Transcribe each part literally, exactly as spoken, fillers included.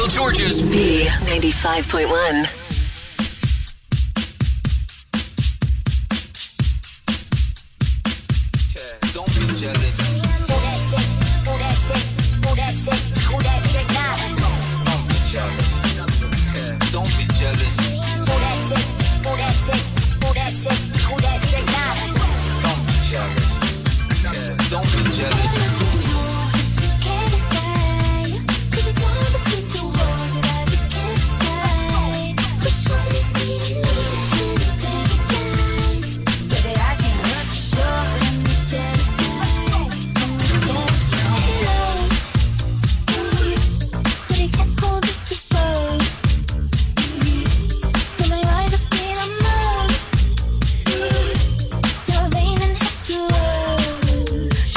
Royal George's B ninety-five point one. Don't be jealous. Who that chick? Who that chick? Who that chick? Who that chick now? Don't be jealous. Don't be jealous. Who that chick? Who that chick? Who that chick? Who that chick now? Don't be jealous. Don't be jealous. Can't say, 'cause it's all between two worlds that I just can't say. Which one is needed? Need to paradise. Baby, I can't let you show when you're jealous. When you're jealous. But I can't hold this above. When my eyes are being on love. You're vain and have to rush.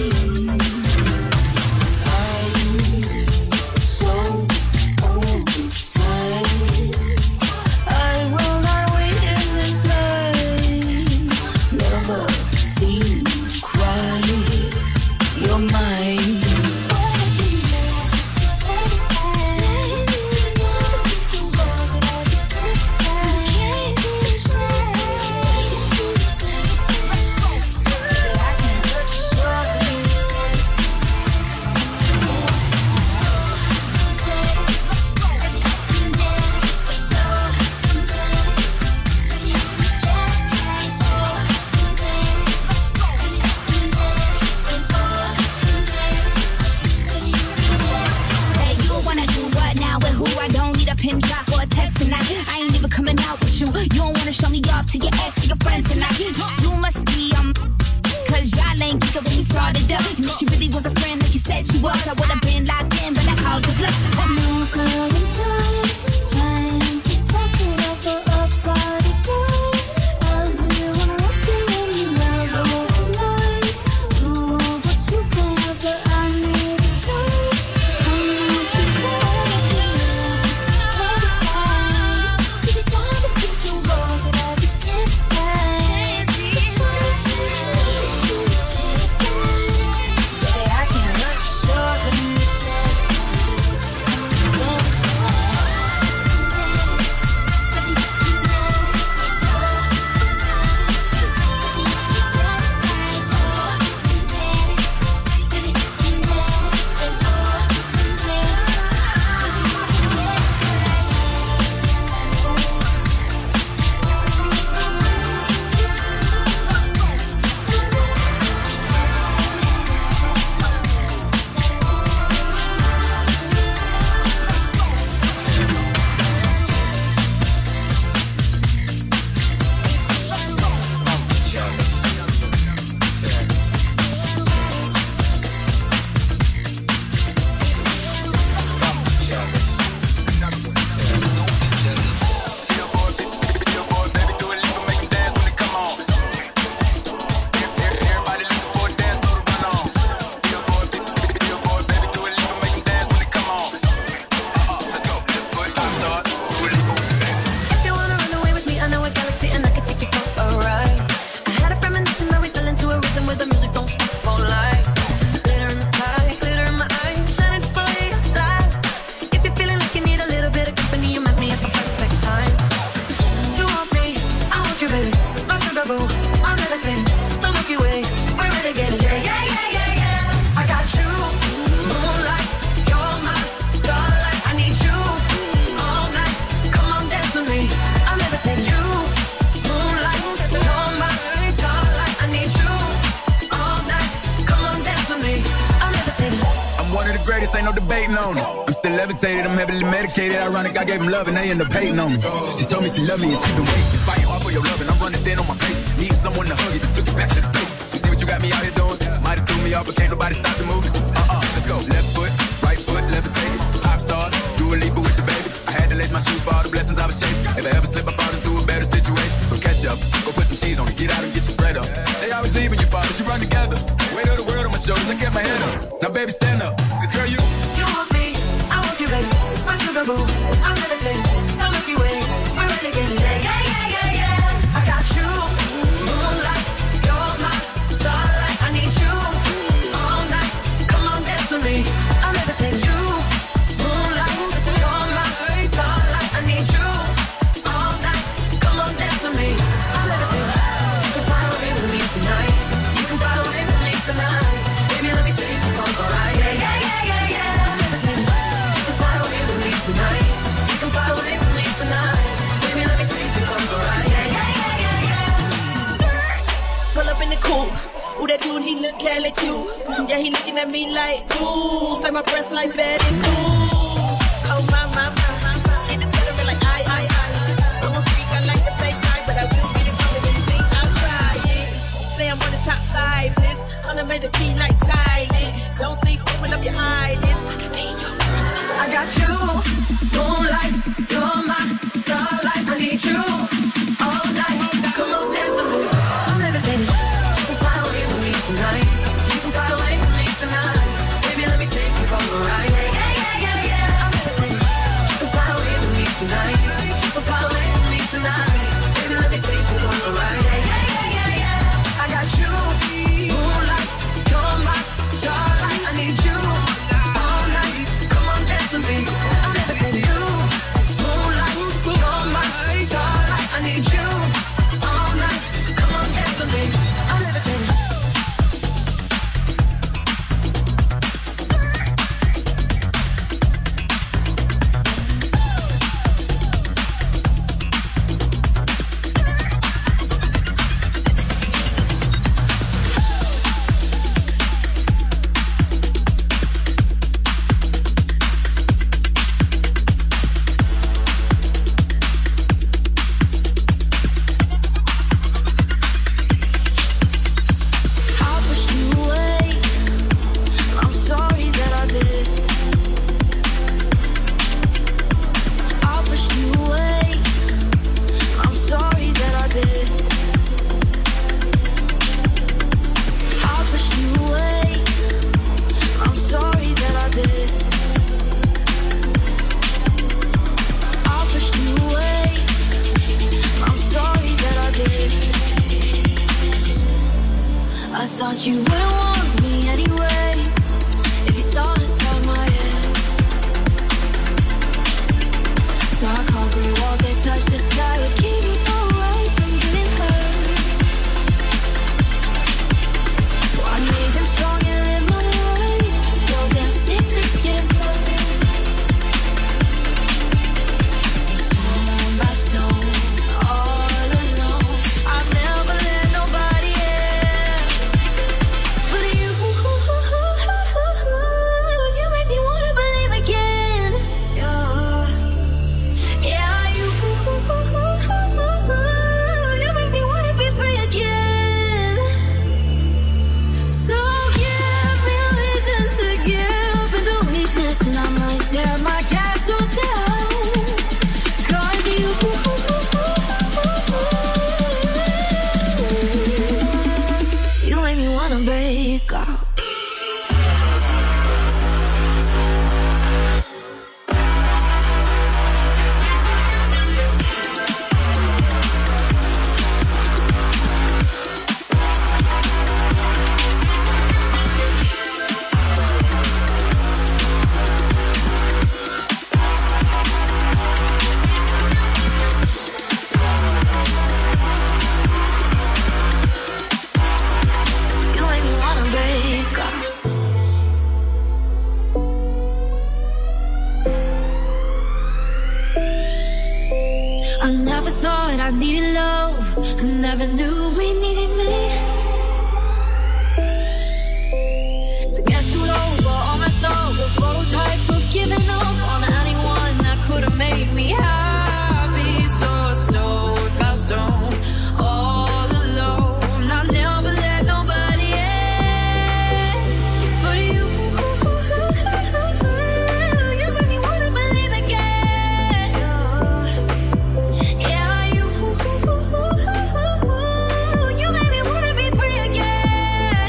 I'm heavily medicated, ironic, I gave him love and they end up hating on me. She told me she loved me and she been waiting, fighting hard for your love and I'm running thin on my patience. Need someone to hug you, took you back to the basics. You see what you got me out here doing? Might have threw me off, but can't nobody stop the movement. Uh-uh, let's go. Left foot, right foot, levitate. Pop stars, do a leap with the baby. I had to lace my shoes for all the blessings I was chasing. If I ever slip, I fall into a better situation. So catch up, go put some cheese on it, get out and get your bread up. They always leaving you, father, you run together. Weight of the world on my shoulders, I kept my head up. Now baby, stand up, 'cause girl, you You want me, I want you, baby. My sugar boo, I'm levitating. The Milky Way, we're renegading. Yeah, yeah, yeah, yeah, yeah. I got you, moonlight, you're my starlight. I need you all night. Come on, dance with me. I'm levitating. You, moonlight, you're good Cali Q. Yeah, he looking at me like, ooh, say my breasts like Betty Boo. Oh my, my, my, my, my. Get it stuttering like I, I, I. I'm a freak, I like to play shy, but I will get it from anything. I'll try it. Say I'm on his top five list. On a major key like Kylie. Don't sleep, open up your eyelids. I got you, moonlight, you're my starlight. I need you all night. Come on, dance with me. I'm levitating. You can fly away with me tonight. You can fly away with me tonight. Baby, let me take you for a ride. Yeah, yeah, yeah, yeah, yeah. I'm levitating. You can fly away with me tonight. You can fly away with me tonight. Baby, let me take you for a ride. Yeah, yeah, yeah, yeah, yeah. I got you, moonlight, you're my starlight. I need you all night. Come on, dance with me. I'm levitating. You, moonlight, you're my starlight. I need you all night. Come on, dance with me. I'm levitating. I pushed you away. I'm sorry that I did. I pushed you away. I'm sorry that I did. I pushed you away. I'm sorry that I did. I pushed you away. I'm sorry that I did. I thought you wouldn't want me anyway if you saw inside my head. Dark concrete walls that touch the sky would keep me far away from getting hurt. So I made them strong and live my life. So damn sick of getting hurt. Stone by stone, all alone. I've never let nobody in. But you, you make me wanna believe again. Yeah, yeah, you, you make me wanna be free again. So give me a reason to give into weakness, and I might tear my castle down. 'Cause you, you make me wanna break out. You make me wanna break out. I never thought I needed love. I never knew we needed me. To get screwed over, all messed up, the prototype of giving up on anyone that could have made me happy. So stone by stone, all alone. I never let nobody in. But you, you make me wanna believe again. Yeah, you, you make me wanna be free again.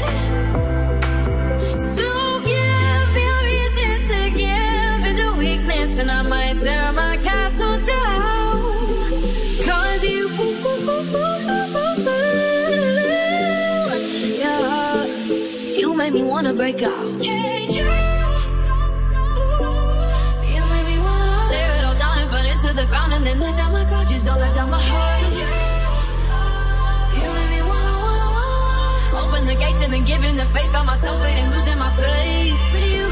So give me a reason to give into weakness, and I might tear my castle down. 'Cause you, yeah, you make me wanna break out. You make me wanna tear it all down and burn it to the ground, and then let down my guard. Just don't let down my heart. You make me wanna, wanna, wanna open the gates and then giving the faith. Found myself waiting, losing my faith. But you,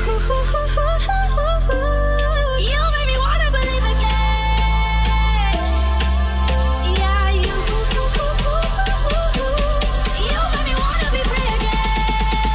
you make me wanna believe again. Yeah, you, you make me wanna be free again.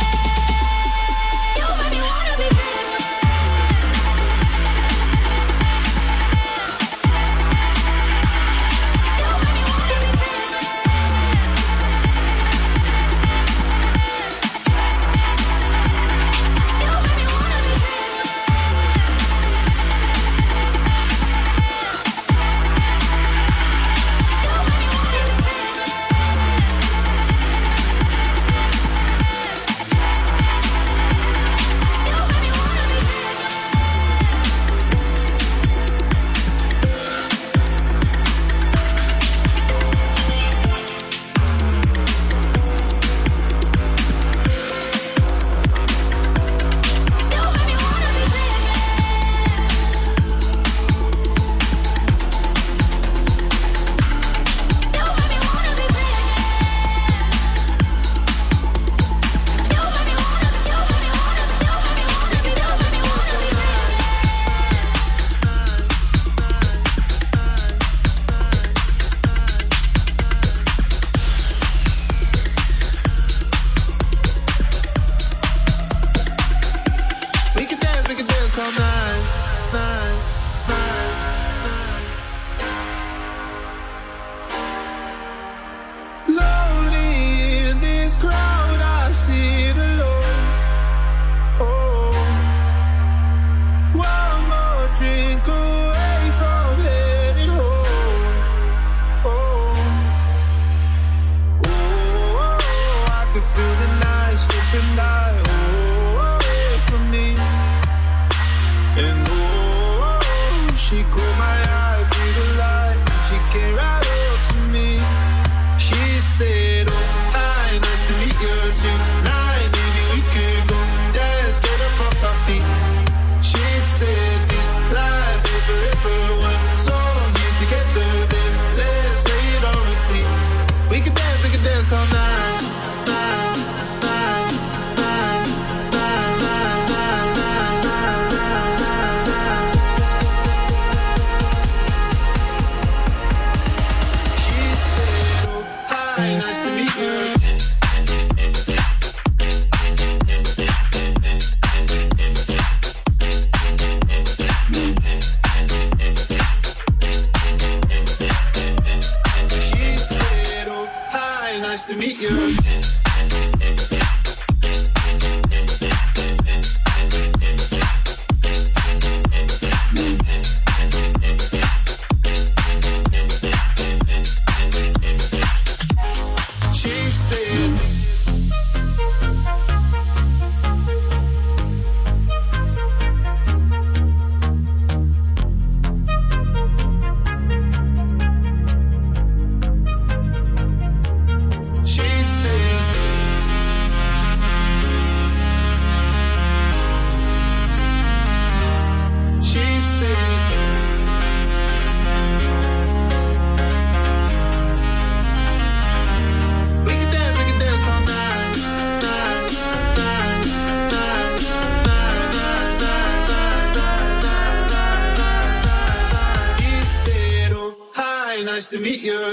She caught my eye through the light. She came right up to me. She said, oh, hi, nice to meet you tonight. Maybe we could go dance, get up off our feet. She said, this life is forever. One song here together, then let's play it on repeat. We could dance, we could dance all night. Night, night, night, night, night, night, night, night, night, night. She said, oh, hi, nice to meet you. Nice to meet you. She said, nice to meet you.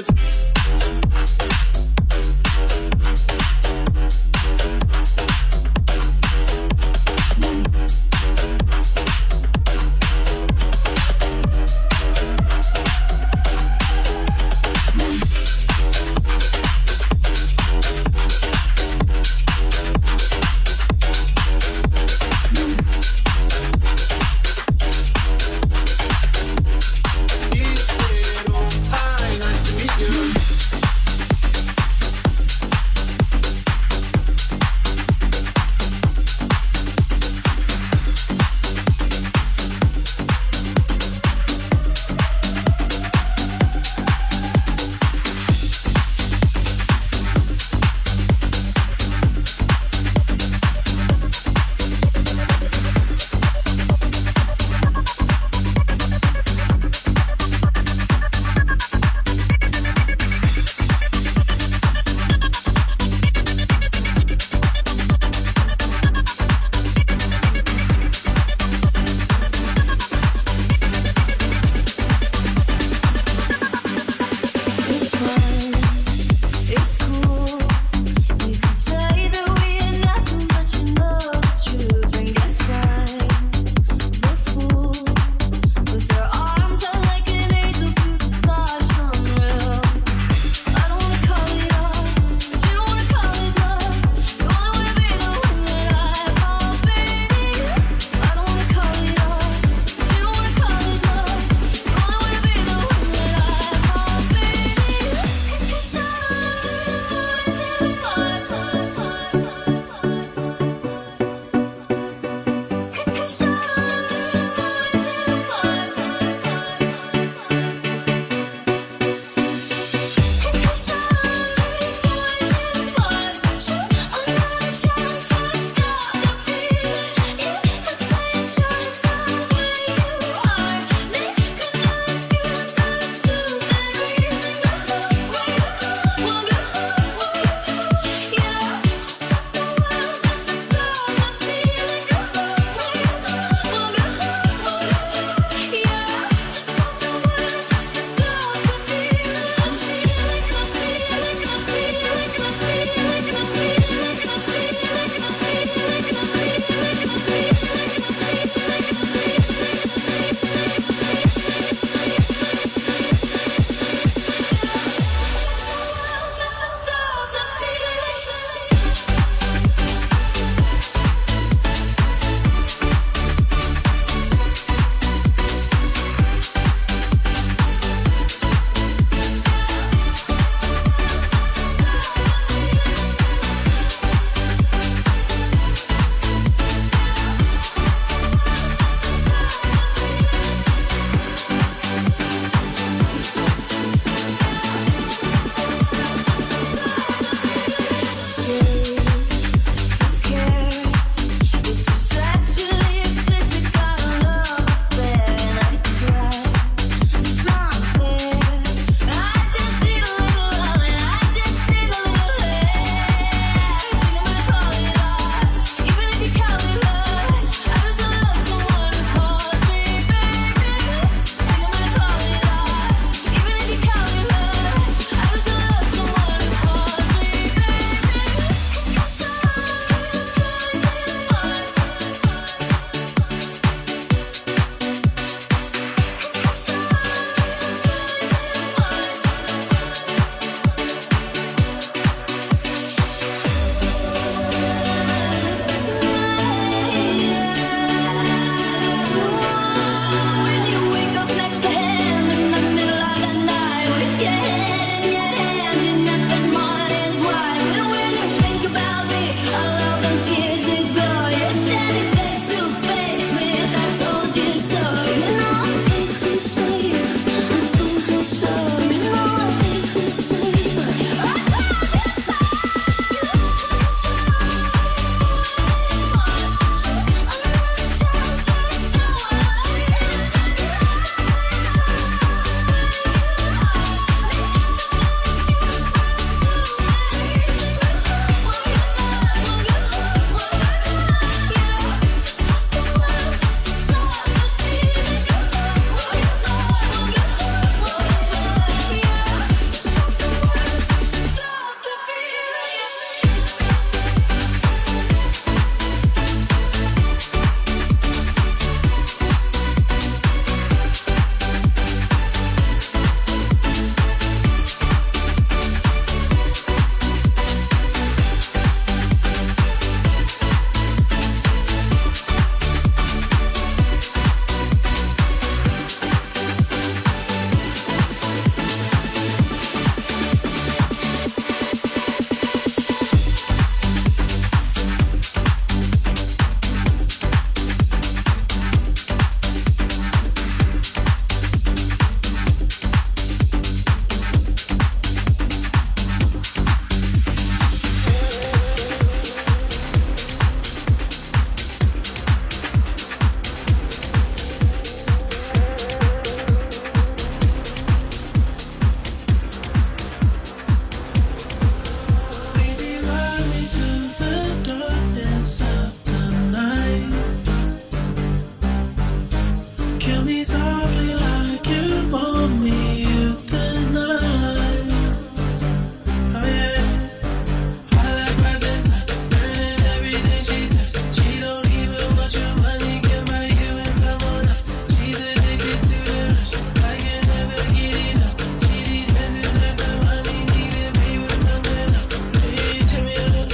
me softly like you want me with the night. Oh yeah. Hot like rising sun, burning everything she touch. She don't even want your money, can buy you and someone else. She's addicted to the rush, I can never get enough. She dismisses as some honey, need to be with someone else. Baby, turn me up.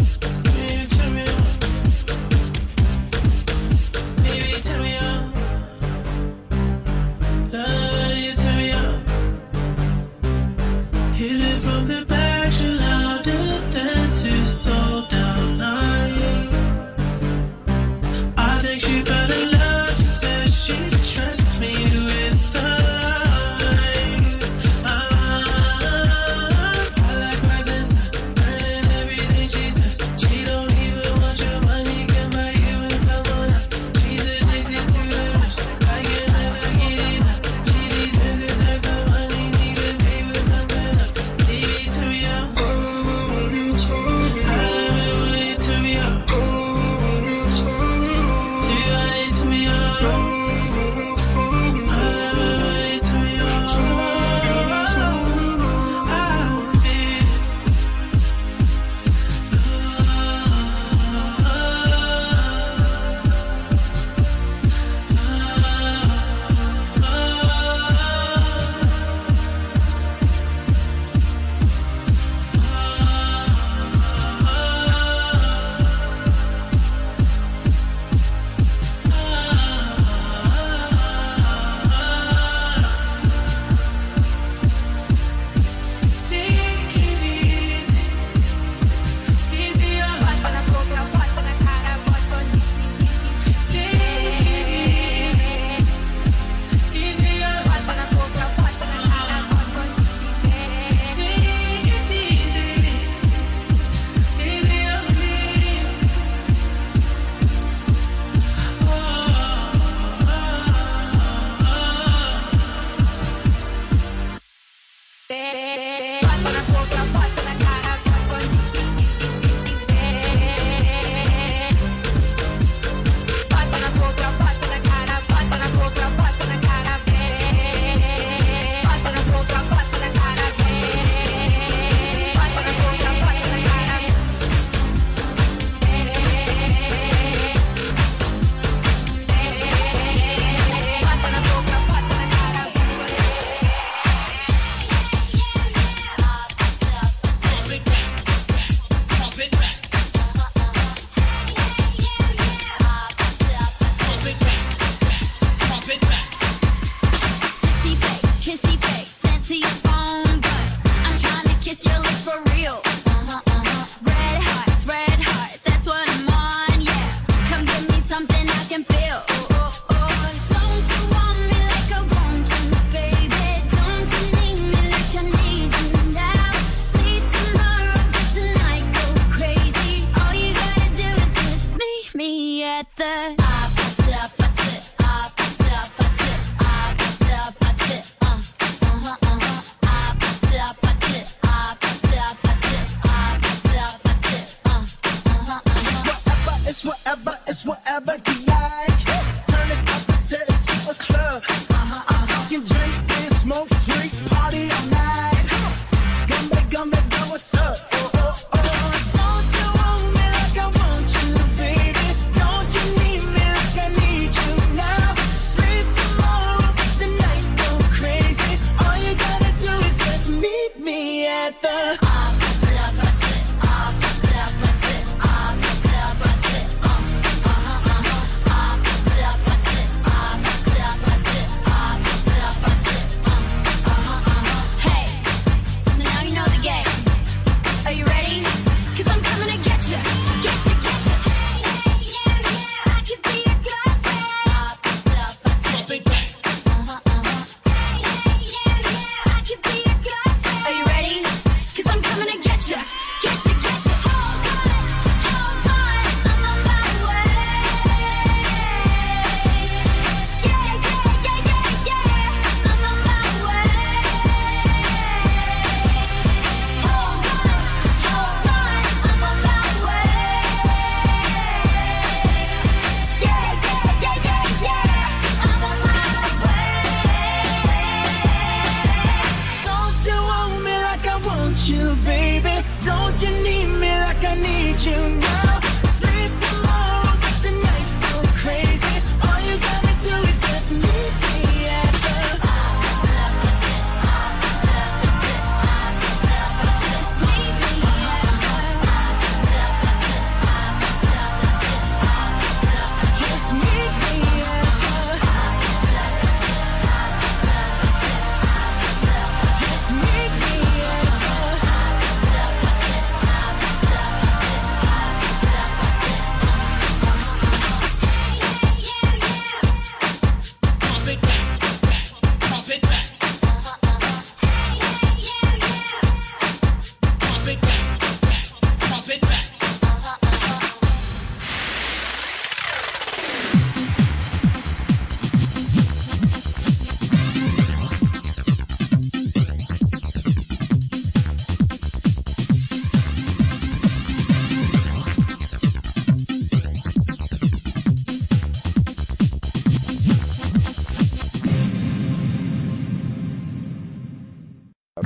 Baby, turn me up. Baby, turn me up.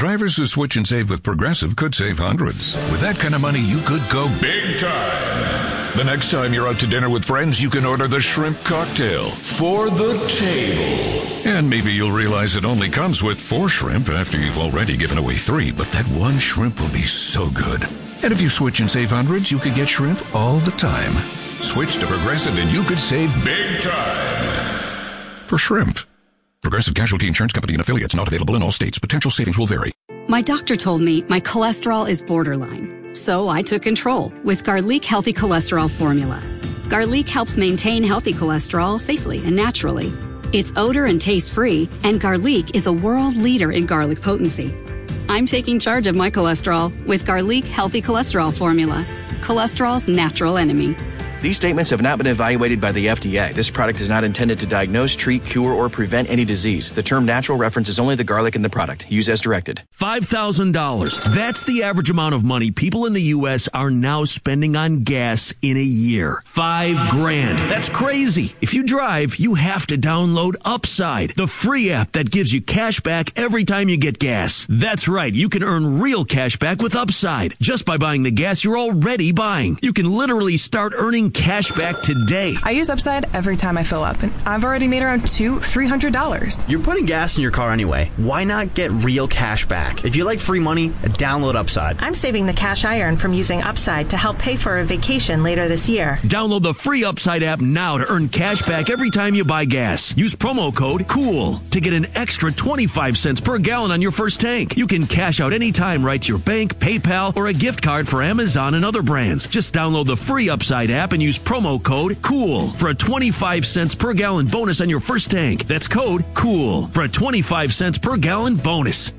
Drivers who switch and save with Progressive could save hundreds. With that kind of money, you could go big time. The next time you're out to dinner with friends, you can order the shrimp cocktail for the table. And maybe you'll realize it only comes with four shrimp after you've already given away three, but that one shrimp will be so good. And if you switch and save hundreds, you could get shrimp all the time. Switch to Progressive and you could save big time. For shrimp. Progressive Casualty Insurance Company and affiliates, not available in all states. Potential savings will vary. My doctor told me my cholesterol is borderline, so I took control with Garlic Healthy Cholesterol Formula. Garlic helps maintain healthy cholesterol safely and naturally. It's odor and taste-free, and Garlic is a world leader in garlic potency. I'm taking charge of my cholesterol with Garlic Healthy Cholesterol Formula, cholesterol's natural enemy. These statements have not been evaluated by the F D A. This product is not intended to diagnose, treat, cure, or prevent any disease. The term natural references only the garlic in the product. Use as directed. five thousand dollars. That's the average amount of money people in the U S are now spending on gas in a year. Five grand. That's crazy. If you drive, you have to download Upside, the free app that gives you cash back every time you get gas. That's right. You can earn real cash back with Upside just by buying the gas you're already buying. You can literally start earning cash back today. I use Upside every time I fill up, and I've already made around two, three hundred dollars. You're putting gas in your car anyway. Why not get real cash back? If you like free money, download Upside. I'm saving the cash I earn from using Upside to help pay for a vacation later this year. Download the free Upside app now to earn cash back every time you buy gas. Use promo code COOL to get an extra twenty-five cents per gallon on your first tank. You can cash out anytime right to your bank, PayPal, or a gift card for Amazon and other brands. Just download the free Upside app and use promo code COOL for a twenty-five cents per gallon bonus on your first tank. That's code COOL for a twenty-five cents per gallon bonus.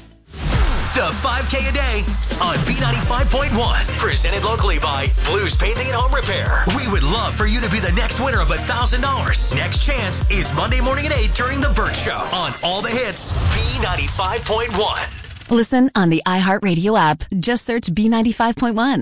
The five K a day on B ninety-five point one. Presented locally by Blues Painting and Home Repair. We would love for you to be the next winner of one thousand dollars. Next chance is Monday morning at eight during The Burt Show on All the Hits, B ninety-five point one. Listen on the iHeartRadio app. Just search B ninety-five point one.